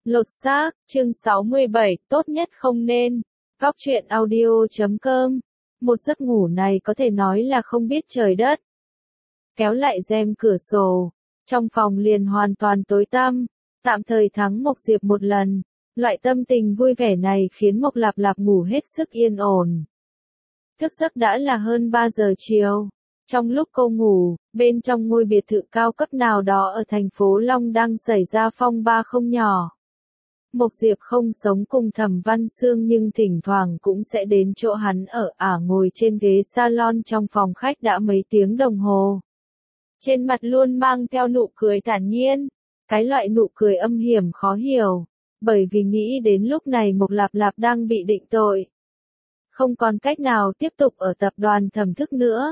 Lột xác, chương 67, tốt nhất không nên. Góc truyện audio.com. Một giấc ngủ này có thể nói là không biết trời đất. Kéo lại rèm cửa sổ, trong phòng liền hoàn toàn tối tăm, tạm thời thắng Mộc Diệp một lần. Loại tâm tình vui vẻ này khiến Mộc Lạp Lạp ngủ hết sức yên ổn. Thức giấc đã là hơn 3 giờ chiều. Trong lúc cô ngủ, bên trong ngôi biệt thự cao cấp nào đó ở thành phố Long đang xảy ra phong ba không nhỏ. Mộc Diệp không sống cùng Thẩm Văn Sương nhưng thỉnh thoảng cũng sẽ đến chỗ hắn ở ngồi trên ghế salon trong phòng khách đã mấy tiếng đồng hồ. Trên mặt luôn mang theo nụ cười thản nhiên, cái loại nụ cười âm hiểm khó hiểu, bởi vì nghĩ đến lúc này Mộc Lạp Lạp đang bị định tội. Không còn cách nào tiếp tục ở tập đoàn Thẩm Thức nữa.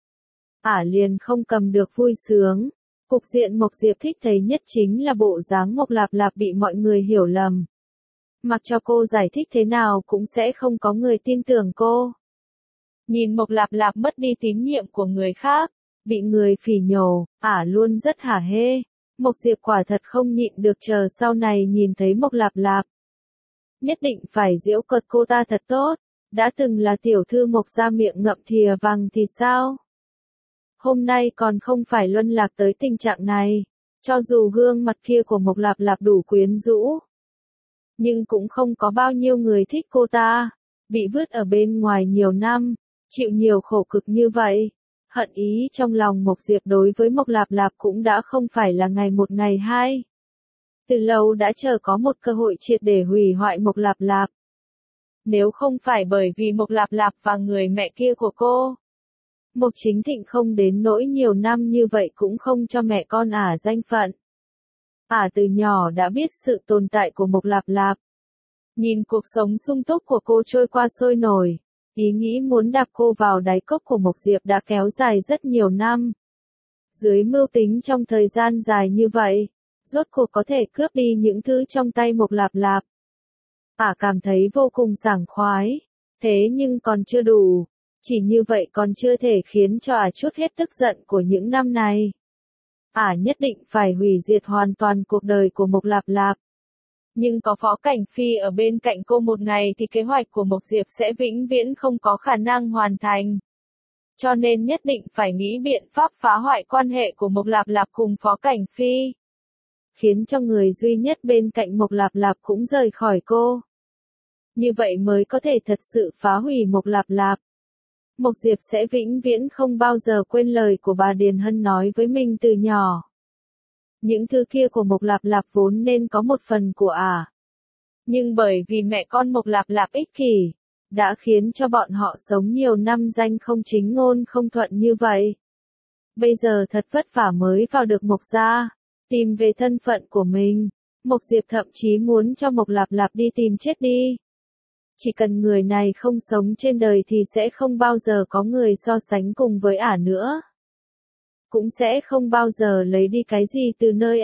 Liền không cầm được vui sướng. Cục diện Mộc Diệp thích thấy nhất chính là bộ dáng Mộc Lạp Lạp bị mọi người hiểu lầm. Mặc cho cô giải thích thế nào cũng sẽ không có người tin tưởng cô. Nhìn Mộc Lạp Lạp mất đi tín nhiệm của người khác, bị người phỉ nhổ, luôn rất hả hê. Mộc Diệp quả thật không nhịn được chờ sau này nhìn thấy Mộc Lạp Lạp. Nhất định phải giễu cợt cô ta thật tốt, đã từng là tiểu thư Mộc gia miệng ngậm thìa vàng thì sao? Hôm nay còn không phải luân lạc tới tình trạng này, cho dù gương mặt kia của Mộc Lạp Lạp đủ quyến rũ, nhưng cũng không có bao nhiêu người thích cô ta, bị vứt ở bên ngoài nhiều năm, chịu nhiều khổ cực như vậy. Hận ý trong lòng Mộc Diệp đối với Mộc Lạp Lạp cũng đã không phải là ngày một ngày hai. Từ lâu đã chờ có một cơ hội triệt để hủy hoại Mộc Lạp Lạp. Nếu không phải bởi vì Mộc Lạp Lạp và người mẹ kia của cô, Mộc Chính Thịnh không đến nỗi nhiều năm như vậy cũng không cho mẹ con danh phận. Từ nhỏ đã biết sự tồn tại của Mộc Lạp Lạp. Nhìn cuộc sống sung túc của cô trôi qua sôi nổi, ý nghĩ muốn đạp cô vào đáy cốc của Mộc Diệp đã kéo dài rất nhiều năm. Dưới mưu tính trong thời gian dài như vậy, rốt cuộc có thể cướp đi những thứ trong tay Mộc Lạp Lạp. Cảm thấy vô cùng sảng khoái, thế nhưng còn chưa đủ. Chỉ như vậy còn chưa thể khiến cho trút hết tức giận của những năm này. Nhất định phải hủy diệt hoàn toàn cuộc đời của Mộc Lạp Lạp. Nhưng có Phó Cảnh Phi ở bên cạnh cô một ngày thì kế hoạch của Mộc Diệp sẽ vĩnh viễn không có khả năng hoàn thành. Cho nên nhất định phải nghĩ biện pháp phá hoại quan hệ của Mộc Lạp Lạp cùng Phó Cảnh Phi. Khiến cho người duy nhất bên cạnh Mộc Lạp Lạp cũng rời khỏi cô. Như vậy mới có thể thật sự phá hủy Mộc Lạp Lạp. Mộc Diệp sẽ vĩnh viễn không bao giờ quên lời của bà Điền Hân nói với mình từ nhỏ. Những thứ kia của Mộc Lạp Lạp vốn nên có một phần của nhưng bởi vì mẹ con Mộc Lạp Lạp ích kỷ, đã khiến cho bọn họ sống nhiều năm danh không chính ngôn không thuận như vậy. Bây giờ thật vất vả mới vào được Mộc gia, tìm về thân phận của mình, Mộc Diệp thậm chí muốn cho Mộc Lạp Lạp đi tìm chết đi. Chỉ cần người này không sống trên đời thì sẽ không bao giờ có người so sánh cùng với nữa. Cũng sẽ không bao giờ lấy đi cái gì từ nơi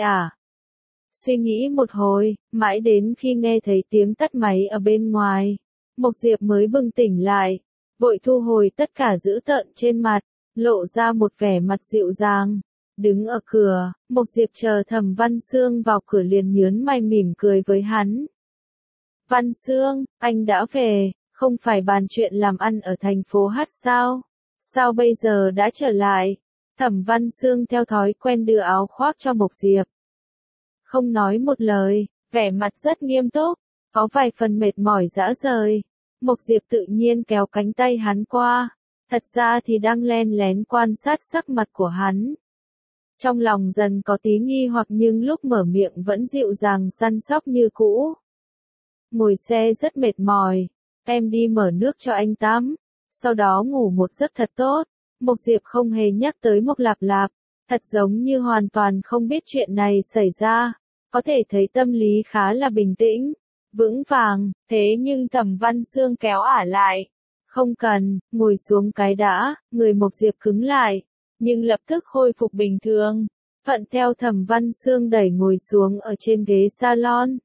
Suy nghĩ một hồi, mãi đến khi nghe thấy tiếng tắt máy ở bên ngoài, Mộc Diệp mới bừng tỉnh lại, vội thu hồi tất cả dữ tợn trên mặt, lộ ra một vẻ mặt dịu dàng. Đứng ở cửa, Mộc Diệp chờ Thẩm Văn Sương vào cửa liền nhớn mày mỉm cười với hắn. Văn Sương, anh đã về, không phải bàn chuyện làm ăn ở thành phố Hát sao? Sao bây giờ đã trở lại? Thẩm Văn Sương theo thói quen đưa áo khoác cho Mộc Diệp. Không nói một lời, vẻ mặt rất nghiêm túc, có vài phần mệt mỏi rã rời. Mộc Diệp tự nhiên kéo cánh tay hắn qua, thật ra thì đang len lén quan sát sắc mặt của hắn. Trong lòng dần có tí nghi hoặc nhưng lúc mở miệng vẫn dịu dàng săn sóc như cũ. Ngồi xe rất mệt mỏi, em đi mở nước cho anh tắm, sau đó ngủ một giấc thật tốt. Mộc Diệp không hề nhắc tới Mộc Lạp Lạp, thật giống như hoàn toàn không biết chuyện này xảy ra, có thể thấy tâm lý khá là bình tĩnh, vững vàng, thế nhưng Thẩm Văn Sương kéo lại. Không cần, ngồi xuống cái đã, người Mộc Diệp cứng lại, nhưng lập tức khôi phục bình thường, thuận theo Thẩm Văn Sương đẩy ngồi xuống ở trên ghế salon.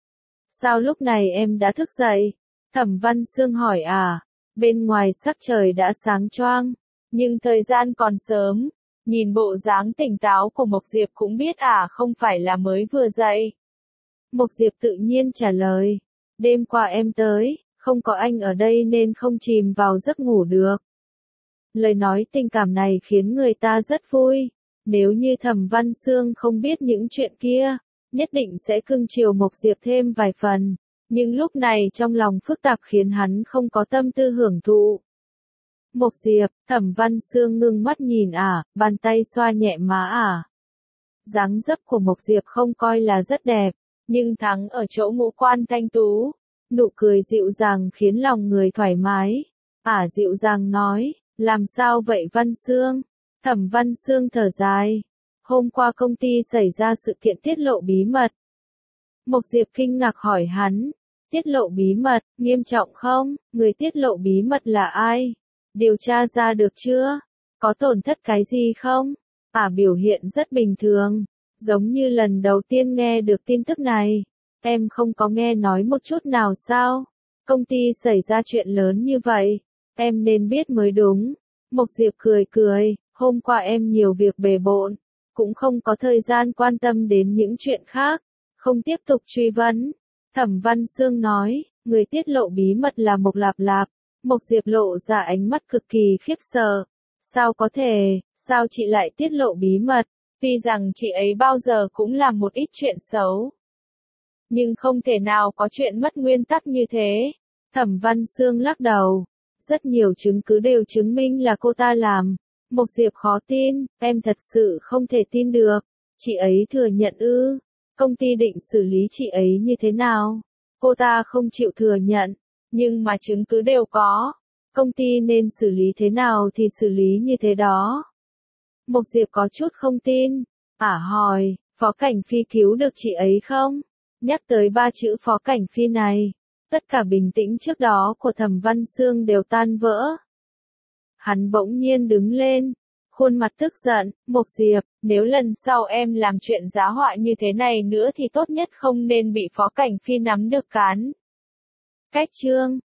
Sao lúc này em đã thức dậy? Thẩm Văn Sương hỏi bên ngoài sắc trời đã sáng choang, nhưng thời gian còn sớm, nhìn bộ dáng tỉnh táo của Mộc Diệp cũng biết không phải là mới vừa dậy. Mộc Diệp tự nhiên trả lời. Đêm qua em tới, không có anh ở đây nên không chìm vào giấc ngủ được. Lời nói tình cảm này khiến người ta rất vui. Nếu như Thẩm Văn Xương không biết những chuyện kia, nhất định sẽ cưng chiều Mộc Diệp thêm vài phần. Nhưng lúc này trong lòng phức tạp khiến hắn không có tâm tư hưởng thụ. Mộc Diệp, Thẩm Văn Xương ngưng mắt nhìn bàn tay xoa nhẹ má Dáng dấp của Mộc Diệp không coi là rất đẹp, nhưng thắng ở chỗ ngũ quan thanh tú. Nụ cười dịu dàng khiến lòng người thoải mái. Dịu dàng nói, làm sao vậy Văn Xương? Thẩm Văn Xương thở dài. Hôm qua công ty xảy ra sự kiện tiết lộ bí mật. Mộc Diệp kinh ngạc hỏi hắn. Tiết lộ bí mật, nghiêm trọng không? Người tiết lộ bí mật là ai? Điều tra ra được chưa? Có tổn thất cái gì không? Biểu hiện rất bình thường. Giống như lần đầu tiên nghe được tin tức này. Em không có nghe nói một chút nào sao? Công ty xảy ra chuyện lớn như vậy. Em nên biết mới đúng. Mộc Diệp cười cười. Hôm qua em nhiều việc bề bộn. Cũng không có thời gian quan tâm đến những chuyện khác. Không tiếp tục truy vấn. Thẩm Văn Xương nói. Người tiết lộ bí mật là Mộc Lạp Lạp. Mộc Diệp lộ ra ánh mắt cực kỳ khiếp sợ. Sao có thể, sao chị lại tiết lộ bí mật? Tuy rằng chị ấy bao giờ cũng làm một ít chuyện xấu. Nhưng không thể nào có chuyện mất nguyên tắc như thế. Thẩm Văn Xương lắc đầu. Rất nhiều chứng cứ đều chứng minh là cô ta làm. Mộc Diệp khó tin, em thật sự không thể tin được. Chị ấy thừa nhận ư? Công ty định xử lý chị ấy như thế nào? Cô ta không chịu thừa nhận. Nhưng mà chứng cứ đều có. Công ty nên xử lý thế nào thì xử lý như thế đó. Mộc Diệp có chút không tin. Hỏi, Phó Cảnh Phi cứu được chị ấy không? Nhắc tới 3 chữ Phó Cảnh Phi này. Tất cả bình tĩnh trước đó của Thẩm Văn Xương đều tan vỡ. Hắn bỗng nhiên đứng lên. Khuôn mặt tức giận. Mộc Diệp, nếu lần sau em làm chuyện giá họa như thế này nữa thì tốt nhất không nên bị Phó Cảnh Phi nắm được cán. Cách chương